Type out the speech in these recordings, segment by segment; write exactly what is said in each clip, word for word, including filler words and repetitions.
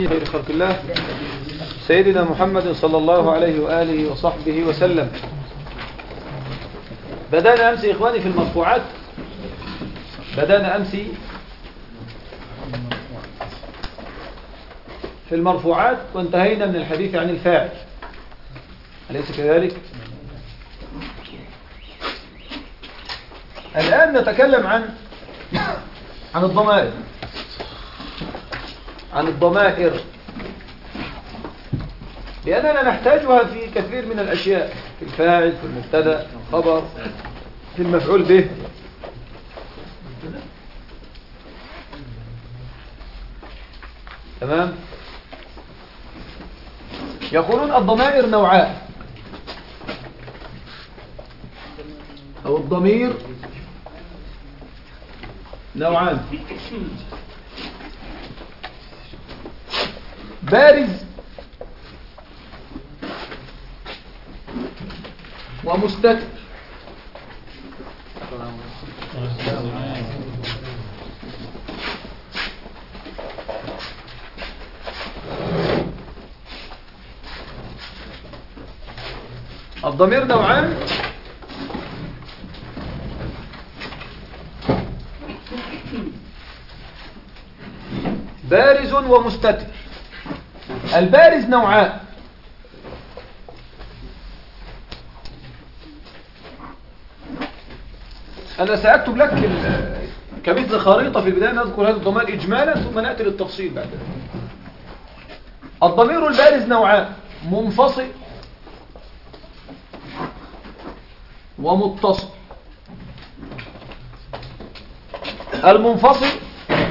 خير خلق الله سيدنا محمد صلى الله عليه وآله وصحبه وسلم. بدأنا أمس إخواني في المرفوعات بدأنا أمس في المرفوعات وانتهينا من الحديث عن الفاعل، أليس كذلك؟ الآن نتكلم عن عن الضمائر عن الضمائر لأننا نحتاجها في كثير من الأشياء، في الفاعل، في المبتدأ، في الخبر، في المفعول به. تمام؟ يقولون الضمائر نوعان، أو الضمير نوعان: بارز ومستتر. الضمير نوعان: بارز ومستتر. البارز نوعان: أنا سأكتب لك كمثل خريطة في البداية، نذكر هذا الضمائر إجمالا ثم نأتي للتفصيل بعد ذلك. الضمير البارز نوعان: منفصل ومتصل. المنفصل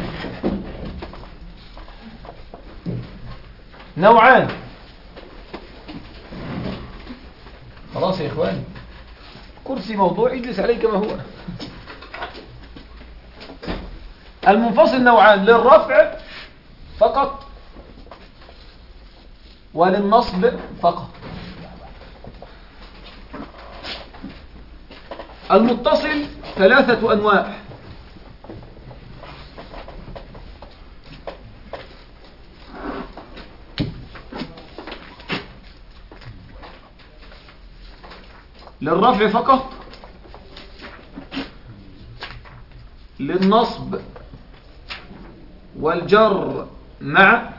نوعان. خلاص يا إخواني، كرسي موضوع اجلس عليه كما هو. المنفصل نوعان: للرفع فقط وللنصب فقط. المتصل ثلاثة أنواع: للرفع فقط، للنصب والجر مع،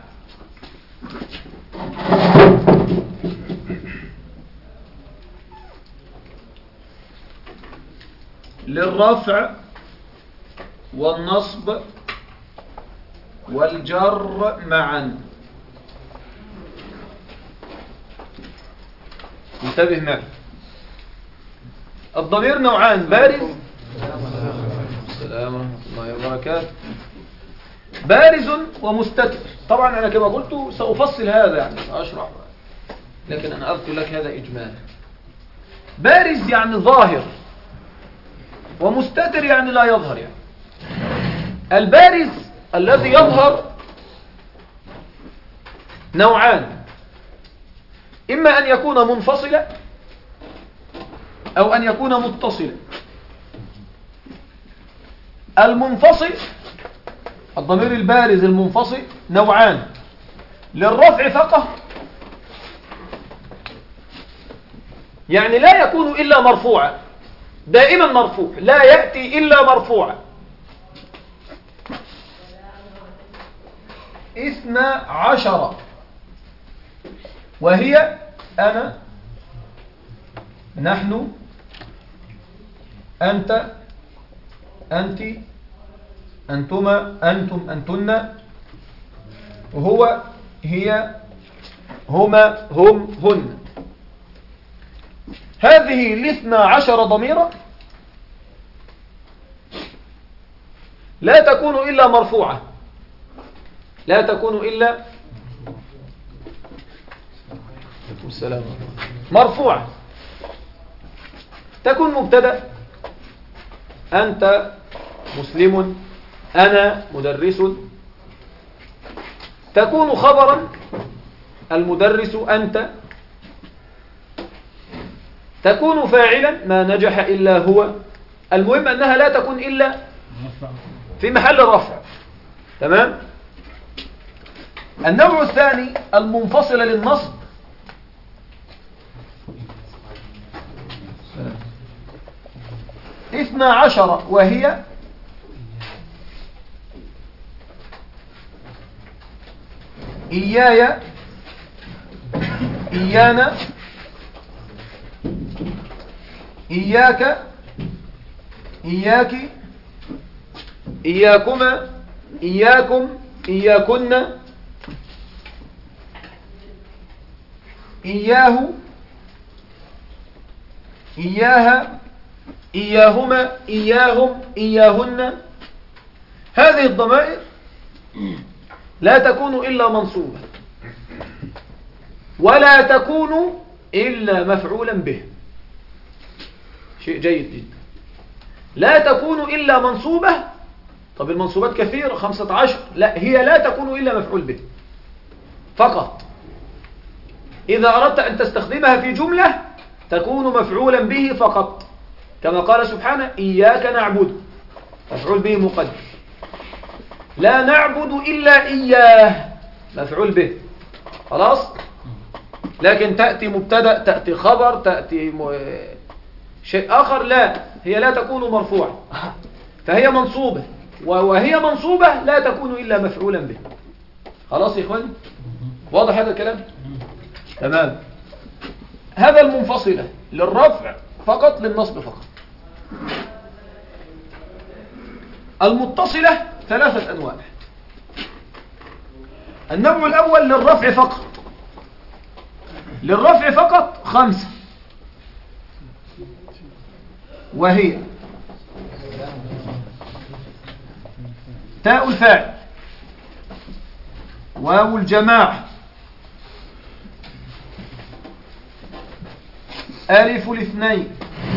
للرفع والنصب والجر معا. انتبه معي، الضمير نوعان: بارز. السلام ورحمة الله وبركاته. بارز ومستتر. طبعا أنا كما قلت سأفصل هذا، يعني أشرح، لكن أنا أذكر لك هذا إجمال. بارز يعني ظاهر، ومستتر يعني لا يظهر. يعني البارز الذي يظهر نوعان: إما أن يكون منفصلا أو أن يكون متصلا. المنفصل، الضمير البارز المنفصل نوعان: للرفع فقط، يعني لا يكون إلا مرفوعا، دائما مرفوع، لا يأتي إلا مرفوعا. اثنا عشر، وهي أنا، نحن، أنت، أنت، أنتما، أنتم، أنتن، هو، هي، هما، هم، هن. هذه الاثنى عشر ضميرة لا تكون إلا مرفوعة، لا تكون إلا السلام مرفوعة. تكون مبتدأ: أنت مسلم، أنا مدرس. تكون خبرا: المدرس أنت. تكون فاعلا: ما نجح إلا هو. المهم أنها لا تكون إلا في محل رفع. تمام؟ النوع الثاني المنفصلة للنصب اثنا عشر، وهي إياي، إيانا، إياك، إياك، إياكما، إياكم، إياكن، إياه، إياها، إياهما، إياهم، إياهن. هذه الضمائر لا تكون إلا منصوبة، ولا تكون إلا مفعولا به. شيء جيد جدا. لا تكون إلا منصوبة. طب المنصوبات كثيرة، خمسة عشر. لا، هي لا تكون إلا مفعول به فقط. إذا أردت أن تستخدمها في جملة تكون مفعولا به فقط، كما قال سبحانه إياك نعبد، مفعول به مقدر. لا نعبد إلا إياه، مفعول به. خلاص. لكن تأتي مبتدأ، تأتي خبر، تأتي م... شيء آخر، لا، هي لا تكون مرفوعة، فهي منصوبة، وهي منصوبة لا تكون إلا مفعولا به. خلاص يا إخواني، واضح هذا الكلام؟ تمام. هذا المنفصلة للرفع فقط، للنصب فقط. المتصلة ثلاثة أنواع. النوع الأول للرفع فقط، للرفع فقط خمسة، وهي تاء الفاعل، واو الجماعة، ألف الاثنين،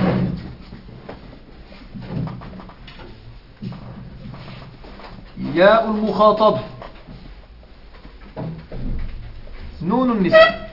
ياء المخاطبة، نون النساء.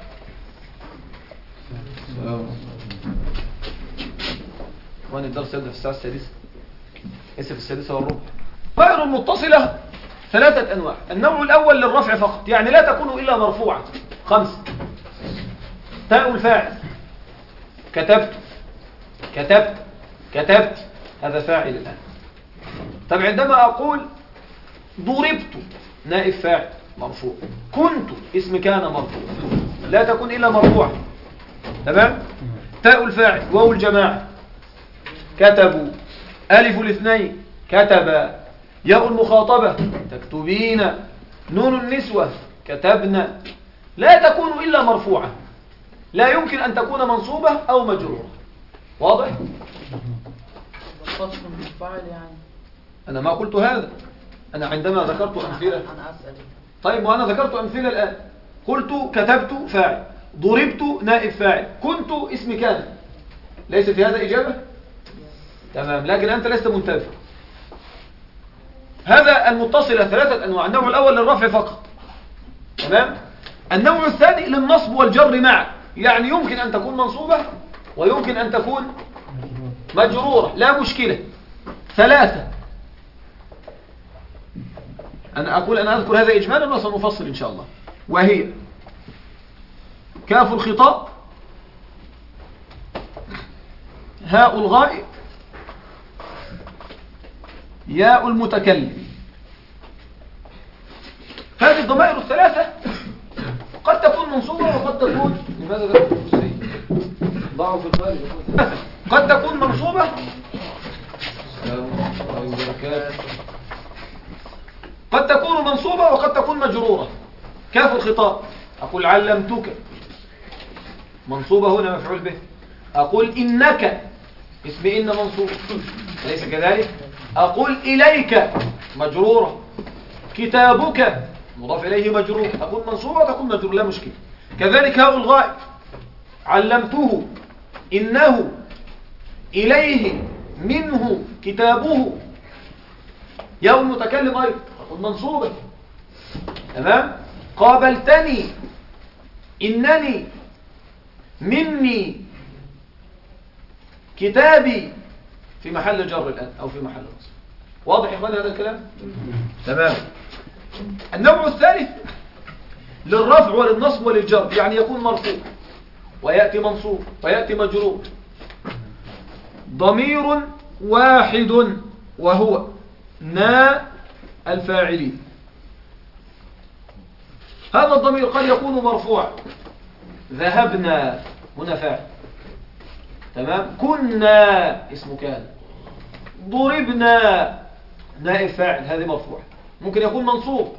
وأنا الدرس يبدأ في الساعة السادسة، اسف السادسة والربع. غير المتصلة ثلاثة أنواع. النوع الأول للرفع فقط، يعني لا تكون إلا مرفوعة، خمسة. تاء الفاعل، كتبت، كتبت، كتبت، هذا فاعل الآن. طب عندما أقول ضربت، نائب فاعل مرفوع، كنت اسم كان مرفوع، لا تكون إلا مرفوعة. تمام. تاء الفاعل، واو الجماعة، كتبوا، ألف الاثنين، كتب، ياء المخاطبة، تكتبين، نون النسوة، كتبنا، لا تكون إلا مرفوعة، لا يمكن أن تكون منصوبة أو مجرورة. واضح؟ يعني أنا ما قلت هذا، أنا عندما ذكرت أمثلة. أنا أسأل. طيب، وأنا ذكرت أمثلة الآن، قلت كتبت فاعل، ضربت نائب فاعل، كنت اسم كان، ليس في هذا إجابة؟ تمام، لكن أنت لست منتبه. هذا المتصلة ثلاثة أنواع. النوع الأول للرفع فقط. تمام. النوع الثاني للنصب والجر معا، يعني يمكن أن تكون منصوبة ويمكن أن تكون مجرورة، لا مشكلة. ثلاثة. أنا أقول أنا أذكر هذا إجمالا وسنفصل إن شاء الله. وهي كاف الخطاب، هاء الغائب، ياء المتكلم. هذه الضمائر الثلاثة قد تكون منصوبة وقد تكون، لماذا ذكرت الكرسي؟ ضعوا في الخارج. قد تكون منصوبة قد تكون منصوبة وقد تكون مجرورة. كاف الخطاب، أقول علمتك، منصوبة هنا مفعول به. أقول إنك، اسم إن منصوب، أليس كذلك؟ أقول إليك، مجرورة. كتابك، مضاف إليه مجرور، تكون منصوبة وتكون مجرور، لا مشكلة. كذلك هاء الغائب، علمته، إنه، إليه، منه، كتابه. ياء المتكلم أيضا تكون منصوبة. تمام. قابلتني، إنني، مني، كتابي، في محل جر الآن أو في محل نصب. واضح يا إخواني هذا الكلام؟ تمام. النوع الثالث للرفع وللنصب وللجر، يعني يكون مرفوع ويأتي منصوب ويأتي مجرور. ضمير واحد وهو نا الفاعلين. هذا الضمير قد يكون مرفوعا، ذهبنا هنا فاعل، تمام، كنا اسم كان، ضربنا نائب فاعل هذه مرفوعة. ممكن يكون منصوب،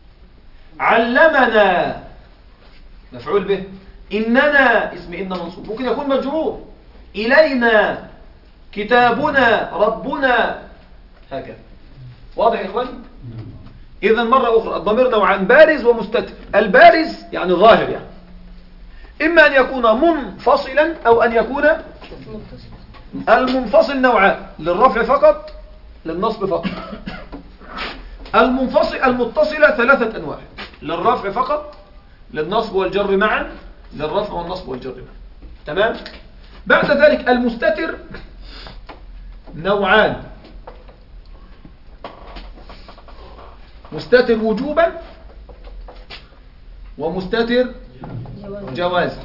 علمنا مفعول به، إننا اسم إن منصوب. ممكن يكون مجرور، إلينا، كتابنا، ربنا، هكذا. واضح يا إخواني؟ إذن مرة أخرى الضمير نوعان، بارز ومستتر. البارز يعني ظاهر، يعني إما أن يكون منفصلا أو أن يكون المنفصل. نوعان، للرفع فقط للنصب فقط. المنفصل المتصلة ثلاثة أنواع، للرفع فقط للنصب والجر معا، للرفع والنصب والجر معا. تمام. بعد ذلك المستتر نوعان، مستتر وجوبا ومستتر جوازا.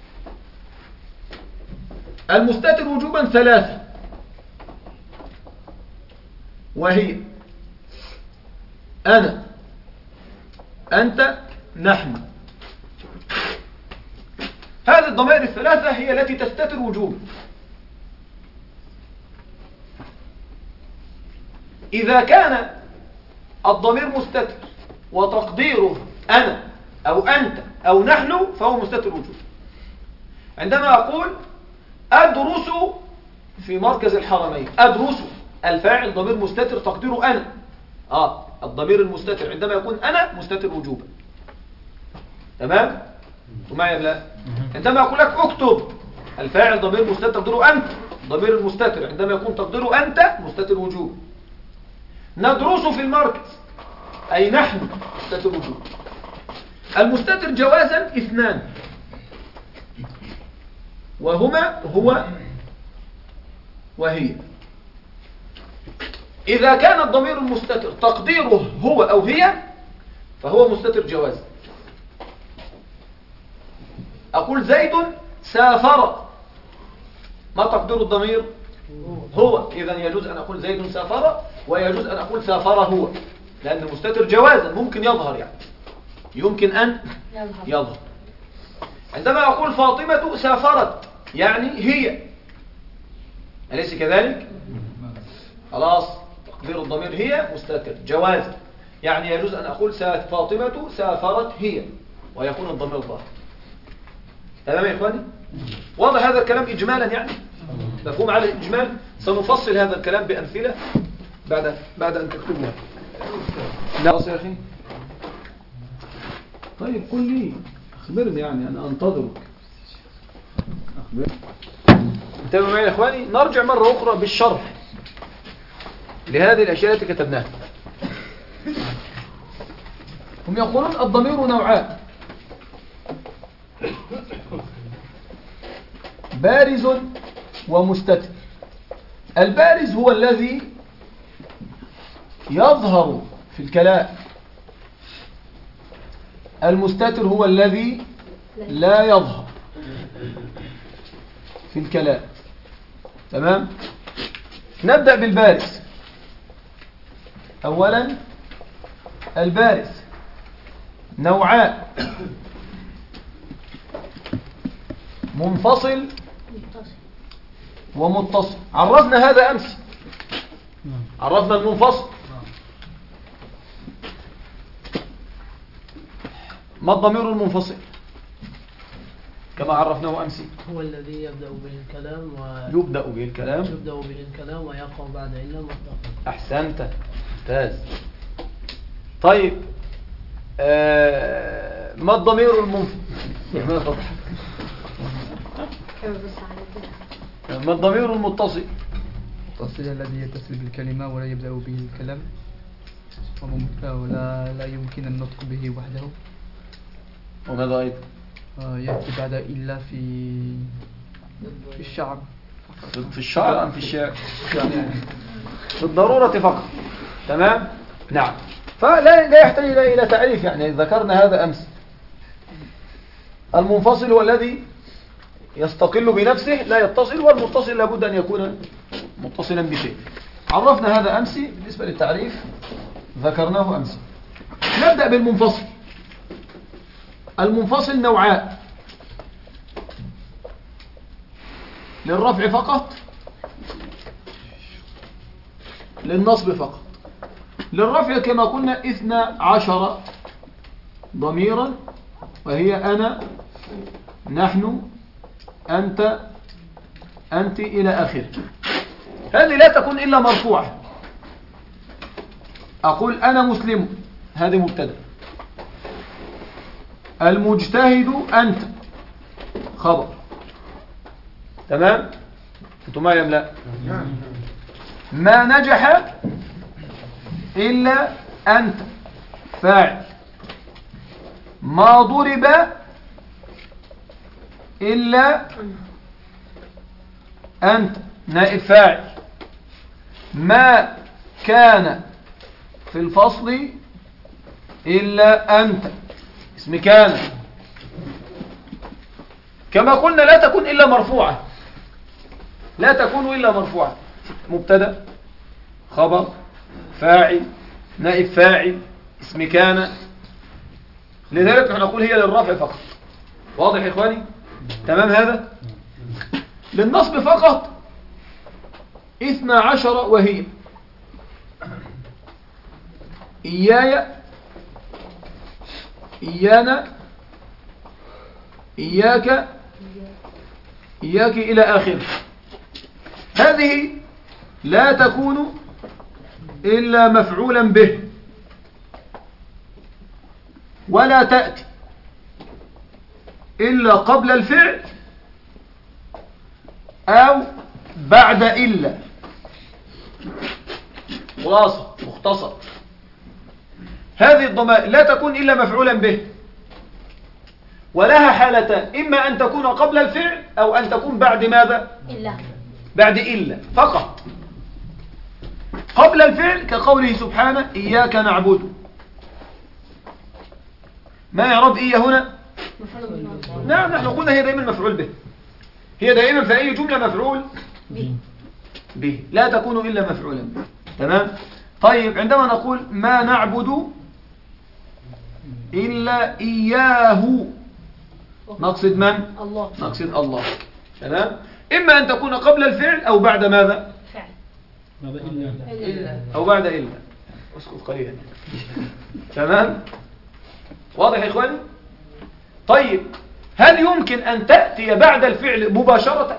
المستتر وجوبا ثلاثة، وهي أنا، أنت، نحن. هذه الضمائر الثلاثة هي التي تستتر وجوبا. إذا كان الضمير مستتر وتقديره أنا أو أنت أو نحن فهو مستتر وجوبا. عندما أقول أدرس في مركز الحرمين، أدرس الفاعل ضمير مستتر تقديره أنا. آه الضمير المستتر عندما يكون أنا مستتر وجوبا. تمام؟ ومعي لا؟ عندما أقول لك أكتب الفاعل ضمير مستتر تقديره أنت، ضمير المستتر عندما يكون تقديره أنت مستتر وجوبا. ندرس في المركز أي نحن مستتر وجوبا. المستتر جوازا اثنان، وهما هو وهي. إذا كان الضمير المستتر تقديره هو أو هي فهو مستتر جواز. أقول زيد سافر، ما تقدير الضمير؟ هو. إذن يجوز أن أقول زيد سافر، ويجوز أن أقول سافر هو، لأن المستتر جوازا ممكن يظهر، يعني يمكن أن يظهر. عندما أقول فاطمة سافرت يعني هي، أليس كذلك؟ خلاص تقدير الضمير هي مستتر جوازا، يعني يجوز أن أقول فاطمة سافرت هي ويكون الضمير ظاهر. تمام يا إخواني؟ واضح هذا الكلام إجمالا، يعني مفهوم على الإجمال. سنفصل هذا الكلام بأمثلة بعد بعد أن تكتبها. لا يا أخي. طيب قل لي، أخبرني، يعني أنا أنتظرك. أخبرني. انتبهوا معي يا إخواني، نرجع مرة أخرى بالشرح لهذه الأشياء التي كتبناها. هم يقولون الضمير نوعان، بارز ومستتر. البارز هو الذي يظهر في الكلام، المستتر هو الذي لا يظهر في الكلام. تمام. نبدأ بالبارز. أولا البارز نوعان، منفصل ومتصل. عرفنا هذا أمس، عرفنا المنفصل. ما الضمير المنفصل كما عرفناه أمس؟ هو الذي يبدأ به الكلام و... يبدأ به الكلام يبدأ به الكلام ويقع بعد إلا مطلقا. أحسنت، ممتاز. طيب آه... ما الضمير المنفصل؟ ما الضمير المتصل؟ المتصل الذي يتصل بالكلمة ولا يبدأ به الكلام ولا لا يمكن النطق به وحده. وماذا أيضا؟ يأتي بعد إلا في في الشعر. في الشعر أم في الشعر؟ في الضرورة فقط. تمام؟ نعم. فلا لا يحتاج إلى تعريف، يعني ذكرنا هذا أمس. المنفصل هو الذي يستقل بنفسه لا يتصل، والمتصل لابد أن يكون متصلا بشيء. عرفنا هذا أمس. بالنسبة للتعريف ذكرناه أمس. نبدأ بالمنفصل. المنفصل نوعان: للرفع فقط، للنصب فقط. للرفع كما قلنا اثنا عشر ضميرا، وهي أنا، نحن، أنت، أنت إلى آخره. هذه لا تكون إلا مرفوعة. أقول أنا مسلم، هذه مبتدأ. المجتهد أنت، خبر. تمام؟ أنتم معي أم لا؟ ما نجح إلا أنت، فاعل. ما ضرب إلا أنت، نائب فاعل. ما كان في الفصل إلا أنت، اسم كان. كما قلنا لا تكون إلا مرفوعة، لا تكون إلا مرفوعة. مبتدأ، خبر، فاعل، نائب فاعل، اسم كان. لذلك نحن نقول هي للرفع فقط. واضح يا إخواني؟ تمام هذا؟ للنصب فقط اثنا عشر، وهي إياي، إيانا، إياك، إياك إلى آخره. هذه لا تكون إلا مفعولا به، ولا تأتي إلا قبل الفعل أو بعد إلا. خلاصة مختصر، هذه الضمائر لا تكون إلا مفعولا به، ولها حالتان: إما أن تكون قبل الفعل أو أن تكون بعد ماذا؟ إلا. بعد إلا فقط. قبل الفعل كقوله سبحانه إياك نعبد. ما يعرب إيا هنا؟ نعم، نحن قلنا هي دائما مفعول به، هي دائما في أي جملة مفعول به, به. لا تكون إلا مفعولا به. تمام؟ طيب، عندما نقول ما نعبد إلا إياه، نقصد من؟ الله. نقصد الله. تمام؟ إما أن تكون قبل الفعل أو بعد ماذا؟ فعل. إلا. أو بعد إلا. اسكت قليلا. تمام؟ واضح يا إخواني؟ طيب، هل يمكن أن تأتي بعد الفعل مباشرة؟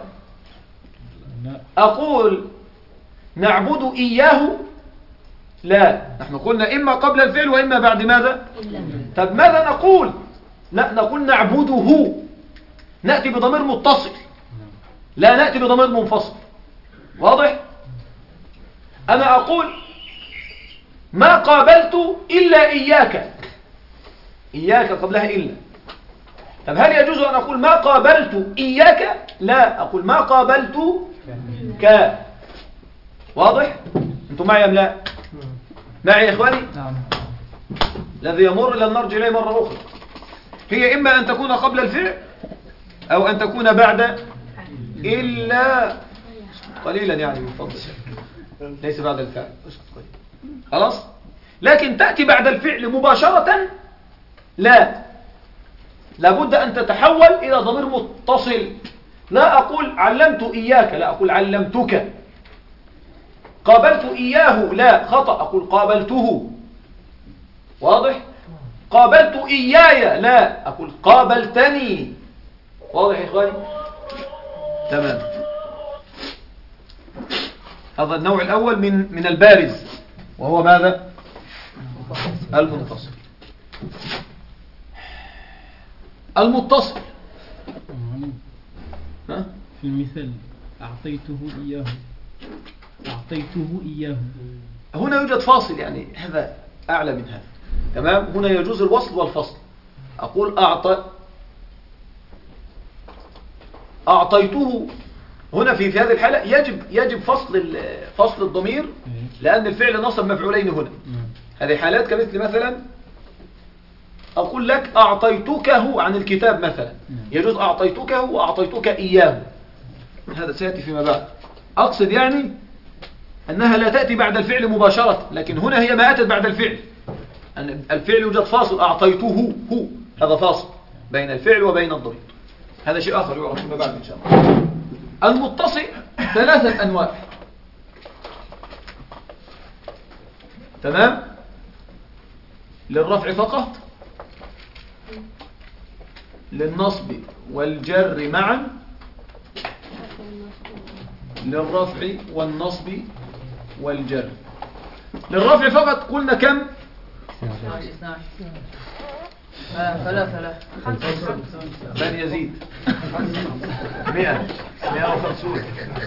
أقول نعبد إياه؟ لا، نحن قلنا إما قبل الفعل وإما بعد ماذا؟ إلا. طب ماذا نقول؟ لا، نقول نعبده. نأتي بضمير متصل، لا نأتي بضمير منفصل. واضح؟ أنا أقول ما قابلت إلا إياك، إياك قبلها إلا. طب هل يجوز أن أقول ما قابلت إياك؟ لا، أقول ما قابلت ك. واضح؟ أنتم معي أم لا؟ معي يا إخواني؟ نعم. الذي يمر لن نرجع إليه مرة أخرى. هي إما أن تكون قبل الفعل أو أن تكون بعد إلا. قليلا يعني بفضل، ليس بعد الفعل. خلاص؟ لكن تأتي بعد الفعل مباشرة لا، لابد أن تتحول إلى ضمير متصل. لا أقول علمت إياك، لا أقول علمتك. قابلت إياه، لا، خطأ، أقول قابلته. واضح؟ قابلت إياي، لا، أقول قابلتني. واضح يا إخواني؟ تمام. هذا النوع الأول من من البارز، وهو ماذا؟ المنفصل. المتصل ها؟ في المثال أعطيته إياه، أعطيته إياه. هنا يوجد فاصل، يعني هذا أعلى من هذا. تمام؟ هنا يجوز الوصل والفصل. أقول أعطى أعطيته. هنا في في هذه الحالة يجب يجب فصل فصل الضمير، لأن الفعل نصب مفعولين هنا. هذه حالات كمثل مثلا أقول لك أعطيتكه عن الكتاب مثلا، يجوز أعطيتكه وأعطيتك إياه، هذا سيأتي فيما بعد. أقصد يعني أنها لا تأتي بعد الفعل مباشرة، لكن هنا هي ما أتت بعد الفعل، أن الفعل يوجد فاصل، أعطيته هو، هذا فاصل بين الفعل وبين الضمير، هذا شيء آخر يعرف فيما بعد إن شاء الله. المتصل ثلاثة أنواع، تمام؟ للرفع فقط، للنصب والجر معا، للرفع والنصب والجر. للرفع فقط قلنا كم؟ ثلاثة لا من يزيد؟ مئة مئة وخمسون.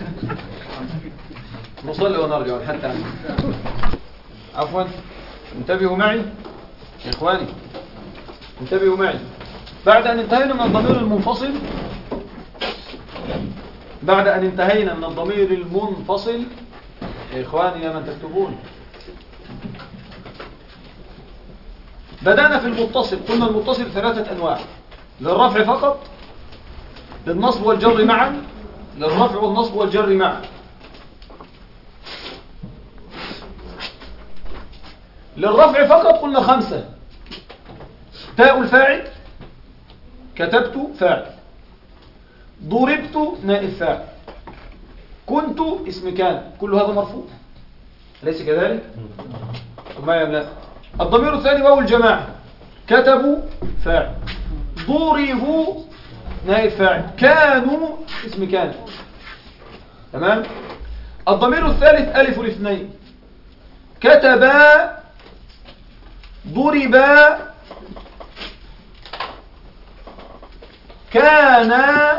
نصلي ونرجع حتى عفوا. انتبهوا معي يا إخواني، انتبهوا معي. بعد أن انتهينا من الضمير المنفصل بعد أن انتهينا من الضمير المنفصل يا إخواني يا من تكتبون، بدأنا في المتصل. قلنا المتصل ثلاثة أنواع، للرفع فقط، للنصب والجر معا، للرفع والنصب والجر معا. للرفع فقط قلنا خمسة: تاء الفاعل، كتبت فاعل، ضربت نائب فاعل، كنت اسم كان، كل هذا مرفوع أليس كذلك؟ ما يملأ. الضمير الثاني واو الجماعة، كتبوا فاعل، ضربوا نائب فاعل، كانوا اسم كان، تمام. الضمير الثالث ألف الاثنين، كتبا، ضربا، كان.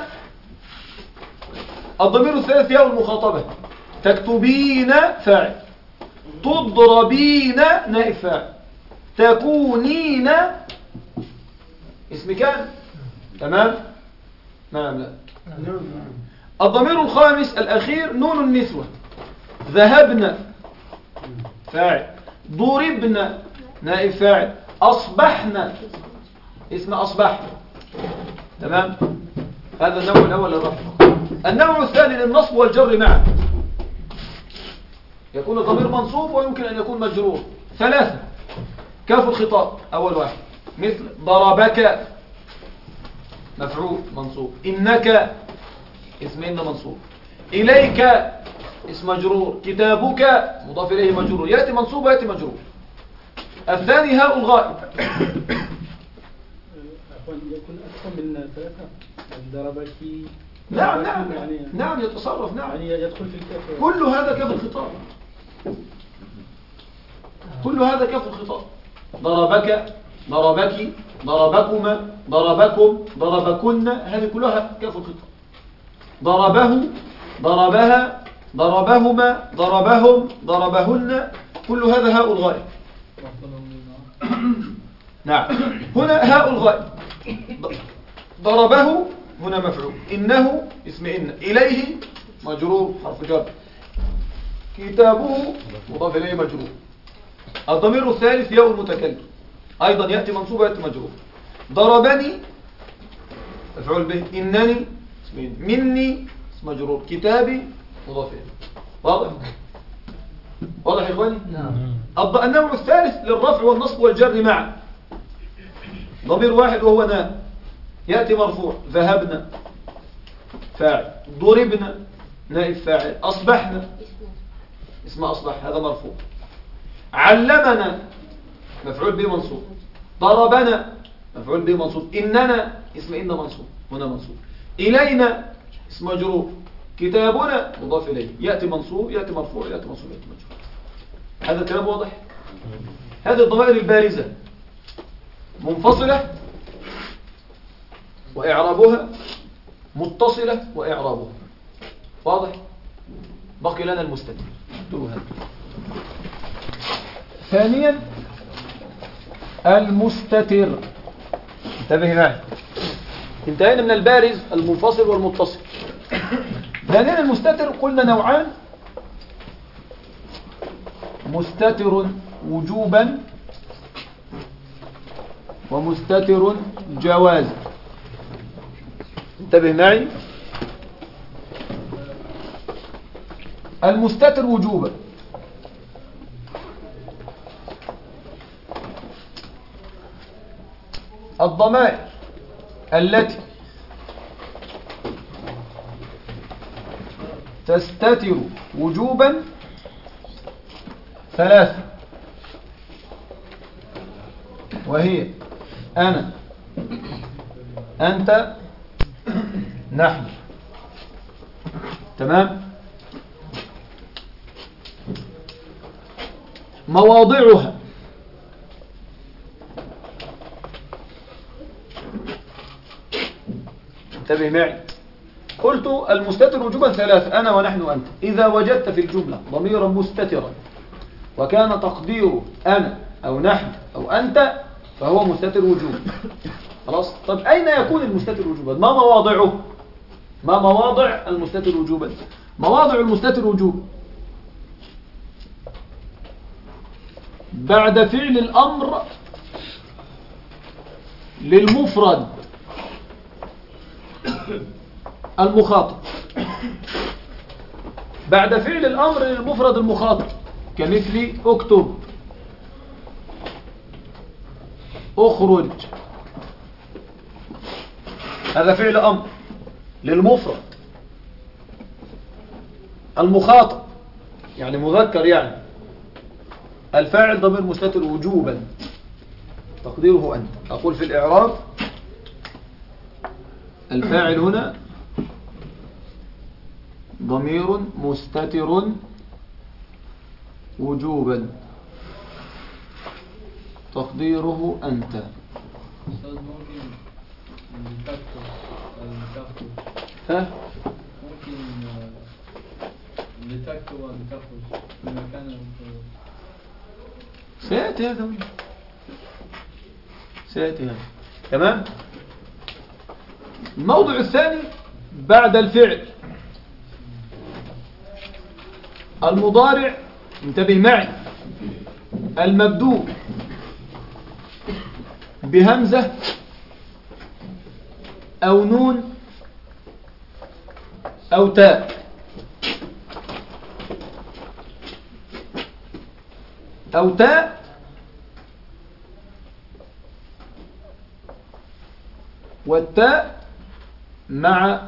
الضمير الثالث ياء المخاطبة، تكتبين فاعل، تضربين نائب فاعل، تكونين اسم كان، تمام. نعم لا. الضمير الخامس الأخير نون النسوة، ذهبنا فاعل، ضربنا نائب فاعل، أصبحنا اسم أصبح، تمام. هذا النوع الأول للرفع. النوع الثاني للنصب والجر معا، يكون الضمير منصوب ويمكن أن يكون مجرور. ثلاثة: كاف الخطاب أول واحد، مثل ضربك مفعول منصوب، إنك اسم إن منصوب، إليك اسم مجرور، كتابك مضاف إليه مجرور، يأتي منصوب ويأتي مجرور. الثاني هاء الغائب. يكون أكثر من ثلاثة، ضربك. نعم نعم يعني نعم يتصرف، نعم يعني يدخل في الكاف. كل هذا كاف الخطاب، كل هذا كاف الخطاب. ضربك، ضربك، ضربكما، ضربكم، ضربكن، هذه كلها كاف الخطاب. ضربه، ضربها، ضربهما، ضربهم، ضربهن، كل هذا هاء الغائب. نعم. هنا هاء الغائب، ضربه هنا مفعول، إنه اسم إن، إليه مجرور حرف جر، كتابه مضاف إليه مجرور. الضمير الثالث ياء المتكلم، أيضا يأتي منصوب ويأتي مجرور. ضربني مفعول به، إنني اسم إن، مني اسم مجرور، كتابي مضاف إليه. واضح؟ واضح يا إخواني؟ نعم. النوع الثالث للرفع والنصب والجر معا، ضمير واحد وهو ناء، يأتي مرفوع، ذهبنا فاعل، ضربنا نائب فاعل، أصبحنا اسم أصبح هذا مرفوع، علمنا مفعول به منصوب، ضربنا مفعول به منصوب، إننا اسم إن منصوب هنا منصوب، إلينا اسم مجرور، كتابنا مضاف إليه، يأتي منصوب يأتي مرفوع يأتي منصوب يأتي مجرور. هذا الكلام واضح؟ هذه الضمائر البارزة منفصلة وإعرابها، متصلة وإعرابها. واضح؟ بقي لنا المستتر. ثانيا المستتر، انتبه معي، انتهينا من البارز المنفصل والمتصل. ثانيا المستتر قلنا نوعان: مستتر وجوبا ومستتر جوازا. انتبه معي. المستتر وجوبا الضمائر التي تستتر وجوبا ثلاثة، وهي أنا، أنت، نحن. تمام. مواضعها انتبه معي. قلت المستتر وجوبا ثلاث، أنا ونحن وأنت. إذا وجدت في الجملة ضميرا مستترا وكان تقديره أنا أو نحن أو أنت فهو مستتر وجوبا. خلاص. طب أين يكون المستتر وجوبا؟ ما مواضعه؟ ما مواضع المستتر وجوبا؟ مواضع المستتر وجوبا بعد فعل الأمر للمفرد المخاطب. بعد فعل الأمر للمفرد المخاطب كمثل اكتب، اخرج. هذا فعل أمر للمفرد المخاطب يعني مذكر، يعني الفاعل ضمير مستتر وجوبا تقديره أنت. أقول في الإعراب الفاعل هنا ضمير مستتر وجوبا تقديره أنت. أستاذ ممكن لتكتب لتخرج. ها؟ ممكن لتكتب ولتخرج في مكان المفروض. سيأتي هذا سيأتي هذا. تمام. الموضع الثاني بعد الفعل المضارع، انتبه معي، المبدوء بهمزة أو نون أو تاء أو تاء والتاء مع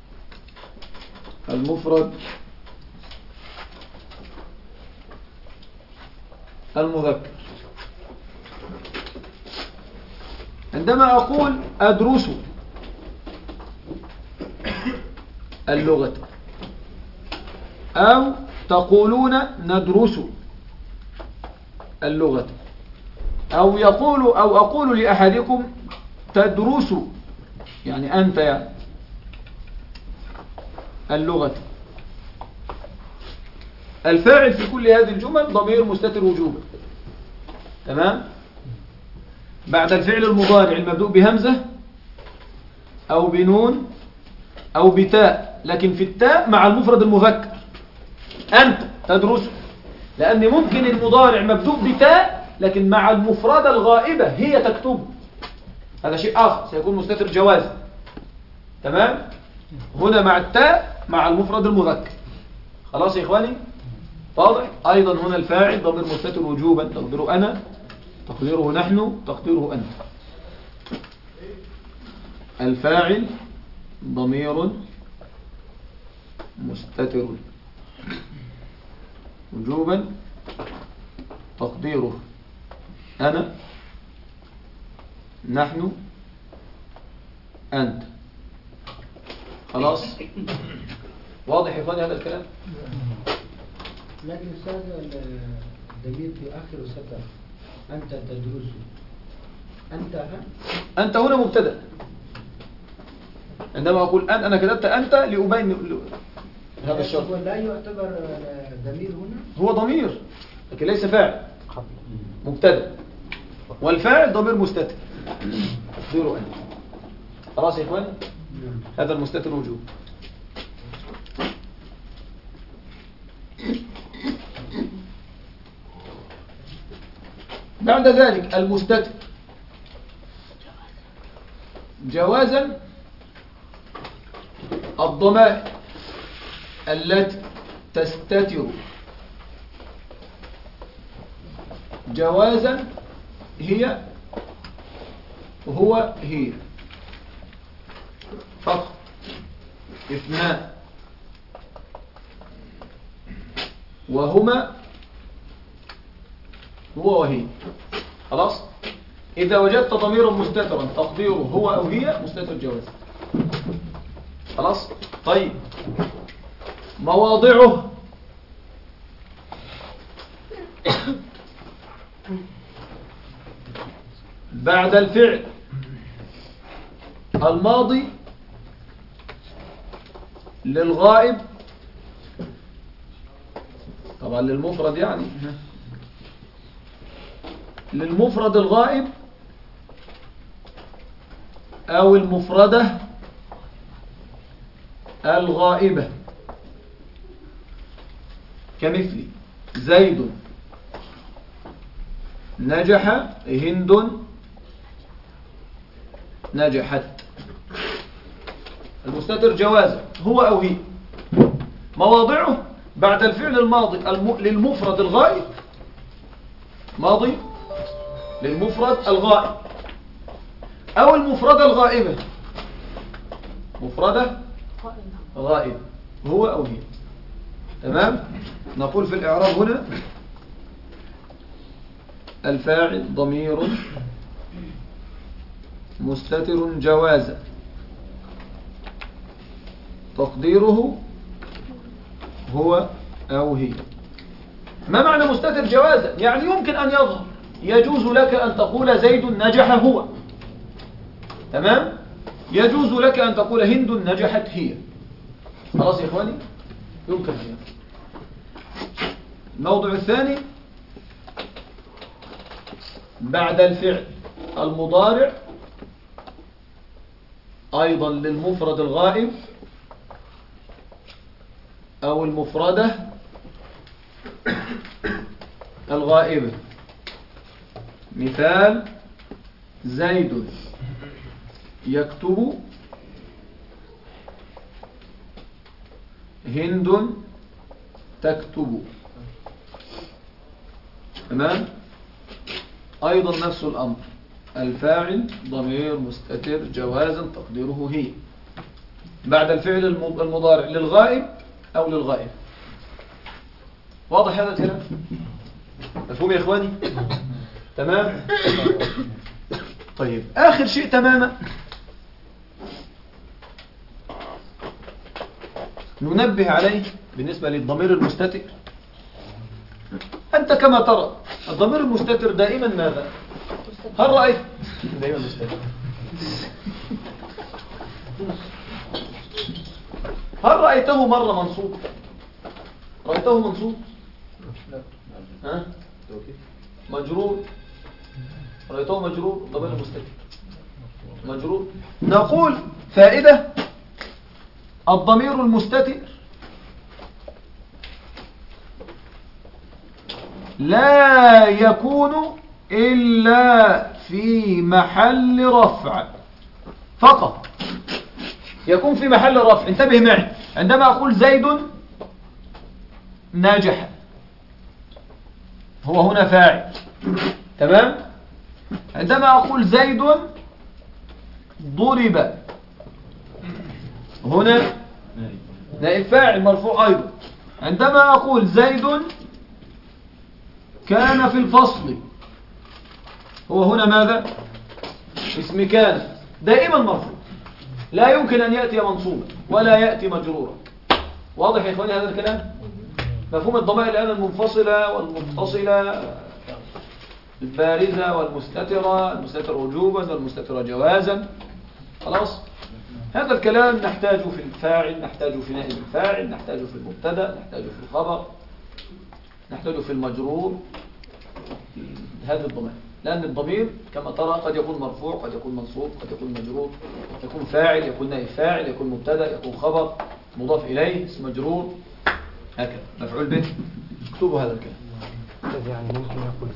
المفرد المذكر. عندما أقول أدرس اللغة أو تقولون ندرس اللغة أو يقول أو أقول لأحدكم تدرس، يعني أنت يعني اللغة. الفاعل في كل هذه الجمل ضمير مستتر وجوبا. تمام. بعد الفعل المضارع المبدوء بهمزة أو بنون أو بتاء، لكن في التاء مع المفرد المذكر أنت تدرس، لأن ممكن المضارع مبدوء بتاء لكن مع المفردة الغائبة هي تكتب، هذا شيء آخر سيكون مستتر جوازا. تمام. هنا مع التاء مع المفرد المذكر. خلاص يا إخواني، واضح. أيضا هنا الفاعل ضمير مستتر وجوبا تقديره أنا، تقديره نحن، تقديره أنت. الفاعل ضمير مستتر وجوبا تقديره أنا، نحن، أنت. خلاص. واضح يا إخواني هذا الكلام؟ لكن أستاذ الضمير في آخر ستر أنت تدرس، أنت ها؟ أنت هنا مبتدأ. عندما أقول أن أنا كتبت أنت لأبين هذا الشرط. لا يعتبر ضمير هنا؟ هو ضمير لكن ليس فاعل، مبتدأ، والفاعل ضمير مستتر تقديره أنت. خلاص يا إخواني، هذا المستتر وجوب. بعد ذلك المستتر جوازا الضمائر التي تستتر جوازا هي هو هي فقط اثنان وهما هو وهي. خلاص. إذا وجدت ضميرا مستترا تقديره هو أو هي مستتر جواز. خلاص. طيب مواضعه بعد الفعل الماضي للغائب، طبعا للمفرد يعني للمفرد الغائب أو المفردة الغائبة، كمثل زيد نجح هند نجحت. المستتر جوازا هو أو هي. مواضعه بعد الفعل الماضي الم... للمفرد الغائب، ماضي للمفرد الغائب أو المفردة الغائبة، مفردة غائب هو أو هي. تمام. نقول في الإعراب هنا الفاعل ضمير مستتر جوازا تقديره هو أو هي. ما معنى مستتر جوازا؟ يعني يمكن أن يظهر، يجوز لك أن تقول زيد نجح هو. تمام. يجوز لك أن تقول هند نجحت هي. خلاص يا إخواني، يمكن أن يظهر. الموضوع الثاني بعد الفعل المضارع أيضا للمفرد الغائب أو المفردة الغائبة، مثال زيد يكتب هند تكتب. تمام. أيضا نفس الأمر، الفاعل ضمير مستتر جوازا تقديره هي بعد الفعل المضارع للغائب أو للغائب. واضح هذا الكلام؟ مفهوم يا إخواني؟ تمام. طيب آخر شيء تماما ننبه عليه بالنسبة للضمير المستتر. أنت كما ترى الضمير المستتر دائما ماذا؟ هل رأيت دائما مستتر هل رأيته مرة منصوب؟ رأيته منصوب؟ ها؟ مجرور؟ رأيته مجرور؟ ضمير المستتر مجرور. نقول فائدة الضمير المستتر لا يكون إلا في محل رفع فقط. يكون في محل رفع. انتبه معي، عندما أقول زيد ناجح هو هنا فاعل. تمام. عندما أقول زيد ضرب هنا نائب فاعل مرفوع أيضا. عندما أقول زيد كان في الفصل هو هنا ماذا؟ اسم كان دائما مرفوع، لا يمكن أن يأتي منصوبا ولا يأتي مجرورا. واضح يا إخواني هذا الكلام؟ مفهوم الضمائر الآن المنفصلة والمتصلة، البارزة والمستترة، المستتر وجوبا والمستتر جوازا. خلاص. هذا الكلام نحتاجه في الفاعل، نحتاجه في نائب الفاعل، نحتاجه في المبتدا، نحتاجه في الخبر، نحتاجه في المجرور. هذه الضمائر، لأن الضمير كما ترى قد يكون مرفوع، قد يكون منصوب، قد يكون مجرور، يكون فاعل، يكون نائب فاعل، يكون مبتدا، يكون خبر مضاف إليه، اسم مجرور، هكذا مفعول به. اكتبوا هذا الكلام. يعني ممكن يقول